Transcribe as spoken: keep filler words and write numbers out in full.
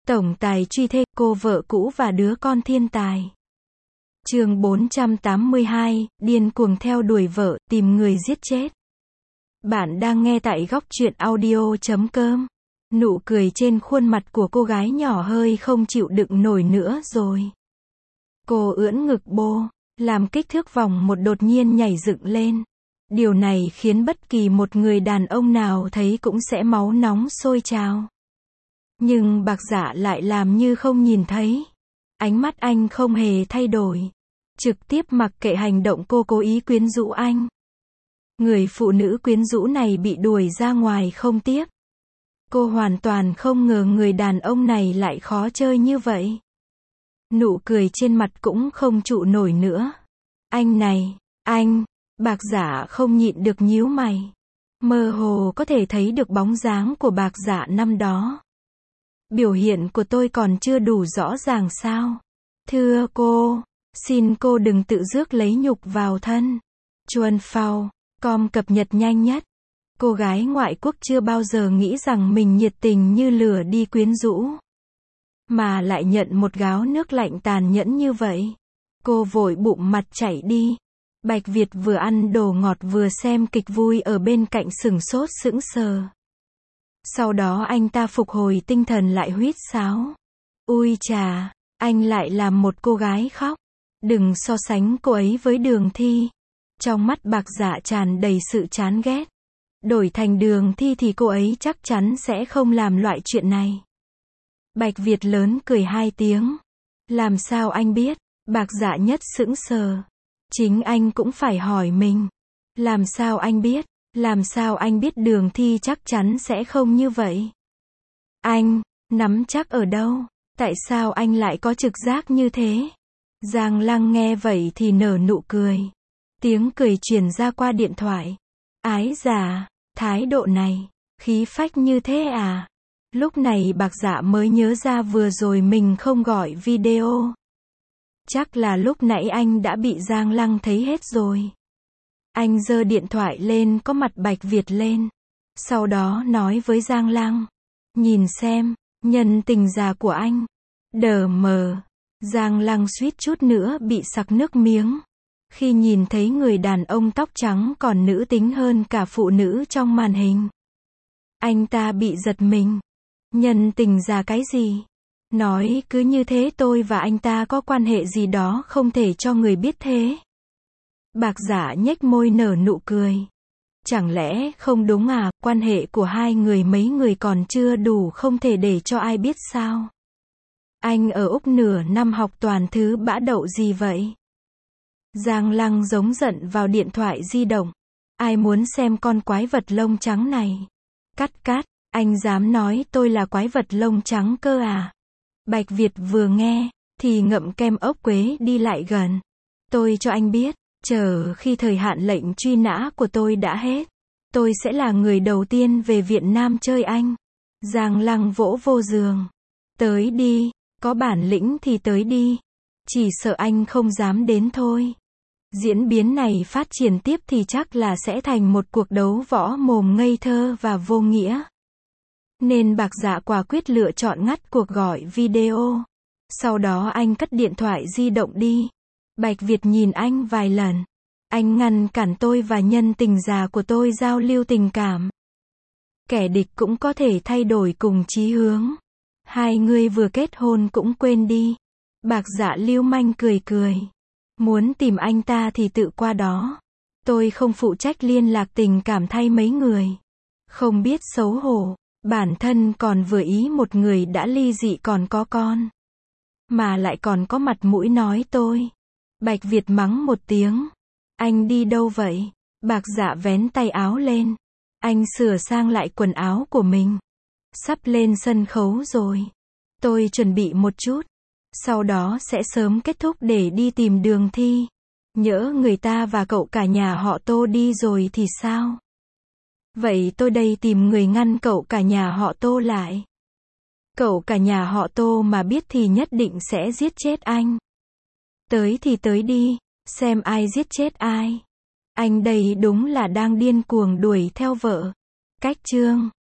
Tổng tài truy thê, cô vợ cũ và đứa con thiên tài. Chương bốn trăm tám mươi hai, điên cuồng theo đuổi vợ, tìm người giết chết. Bạn đang nghe tại góc truyện audio chấm com. Nụ cười trên khuôn mặt của cô gái nhỏ hơi không chịu đựng nổi nữa rồi. Cô ưỡn ngực bô, làm kích thước vòng một đột nhiên nhảy dựng lên. Điều này khiến bất kỳ một người đàn ông nào thấy cũng sẽ máu nóng sôi trào. Nhưng Bạc Dạ lại làm như không nhìn thấy. Ánh mắt anh không hề thay đổi. Trực tiếp mặc kệ hành động cô cố ý quyến rũ anh. Người phụ nữ quyến rũ này bị đuổi ra ngoài không tiếp. Cô hoàn toàn không ngờ người đàn ông này lại khó chơi như vậy. Nụ cười trên mặt cũng không trụ nổi nữa. Anh này, anh, Bạc Dạ không nhịn được nhíu mày. Mơ hồ có thể thấy được bóng dáng của Bạc Dạ năm đó. Biểu hiện của tôi còn chưa đủ rõ ràng sao? Thưa cô, xin cô đừng tự rước lấy nhục vào thân. Chuan Phao, com cập nhật nhanh nhất. Cô gái ngoại quốc chưa bao giờ nghĩ rằng mình nhiệt tình như lửa đi quyến rũ. Mà lại nhận một gáo nước lạnh tàn nhẫn như vậy. Cô vội bụng mặt chạy đi. Bạch Việt vừa ăn đồ ngọt vừa xem kịch vui ở bên cạnh sửng sốt sững sờ. Sau đó anh ta phục hồi tinh thần lại huýt sáo. Ui chà, anh lại làm một cô gái khóc. Đừng so sánh cô ấy với Đường Thi. Trong mắt Bạc Dạ tràn đầy sự chán ghét. Đổi thành Đường Thi thì cô ấy chắc chắn sẽ không làm loại chuyện này. Bạch Việt lớn cười hai tiếng. Làm sao anh biết? Bạc Dạ nhất sững sờ. Chính anh cũng phải hỏi mình. Làm sao anh biết? Làm sao anh biết Đường Thi chắc chắn sẽ không như vậy? Anh, nắm chắc ở đâu? Tại sao anh lại có trực giác như thế? Giang Lăng nghe vậy thì nở nụ cười. Tiếng cười truyền ra qua điện thoại. Ái già, thái độ này, khí phách như thế à? Lúc này Bạc Dạ mới nhớ ra vừa rồi mình không gọi video. Chắc là lúc nãy anh đã bị Giang Lăng thấy hết rồi. Anh giơ điện thoại lên có mặt Bạch Việt lên. Sau đó nói với Giang Lăng. Nhìn xem, nhân tình già của anh. Đờ mờ. Giang Lăng suýt chút nữa bị sặc nước miếng. Khi nhìn thấy người đàn ông tóc trắng còn nữ tính hơn cả phụ nữ trong màn hình. Anh ta bị giật mình. Nhân tình già cái gì? Nói cứ như thế tôi và anh ta có quan hệ gì đó không thể cho người biết thế. Bạc Dạ nhếch môi nở nụ cười. Chẳng lẽ không đúng à, quan hệ của hai người mấy người còn chưa đủ không thể để cho ai biết sao? Anh ở Úc nửa năm học toàn thứ bã đậu gì vậy? Giang Lăng giống giận vào điện thoại di động. Ai muốn xem con quái vật lông trắng này? Cắt cắt, anh dám nói tôi là quái vật lông trắng cơ à? Bạch Việt vừa nghe, thì ngậm kem ốc quế đi lại gần. Tôi cho anh biết, chờ khi thời hạn lệnh truy nã của tôi đã hết, tôi sẽ là người đầu tiên về Việt Nam chơi anh. Giang Lăng vỗ vô giường. Tới đi, có bản lĩnh thì tới đi. Chỉ sợ anh không dám đến thôi. Diễn biến này phát triển tiếp thì chắc là sẽ thành một cuộc đấu võ mồm ngây thơ và vô nghĩa. Nên Bạc Dạ quả quyết lựa chọn ngắt cuộc gọi video. Sau đó anh cất điện thoại di động đi. Bạch Việt nhìn anh vài lần. Anh ngăn cản tôi và nhân tình già của tôi giao lưu tình cảm. Kẻ địch cũng có thể thay đổi cùng chí hướng. Hai người vừa kết hôn cũng quên đi. Bạc Dạ lưu manh cười cười. Muốn tìm anh ta thì tự qua đó. Tôi không phụ trách liên lạc tình cảm thay mấy người. Không biết xấu hổ. Bản thân còn vừa ý một người đã ly dị còn có con. Mà lại còn có mặt mũi nói tôi. Bạch Việt mắng một tiếng. Anh đi đâu vậy? Bạc Dạ vén tay áo lên. Anh sửa sang lại quần áo của mình. Sắp lên sân khấu rồi. Tôi chuẩn bị một chút. Sau đó sẽ sớm kết thúc để đi tìm Đường Thi. Nhỡ người ta và cậu cả nhà họ Tô đi rồi thì sao? Vậy tôi đây tìm người ngăn cậu cả nhà họ Tô lại. Cậu cả nhà họ Tô mà biết thì nhất định sẽ giết chết anh. Tới thì tới đi, xem ai giết chết ai. Anh đây đúng là đang điên cuồng đuổi theo vợ. Cách chương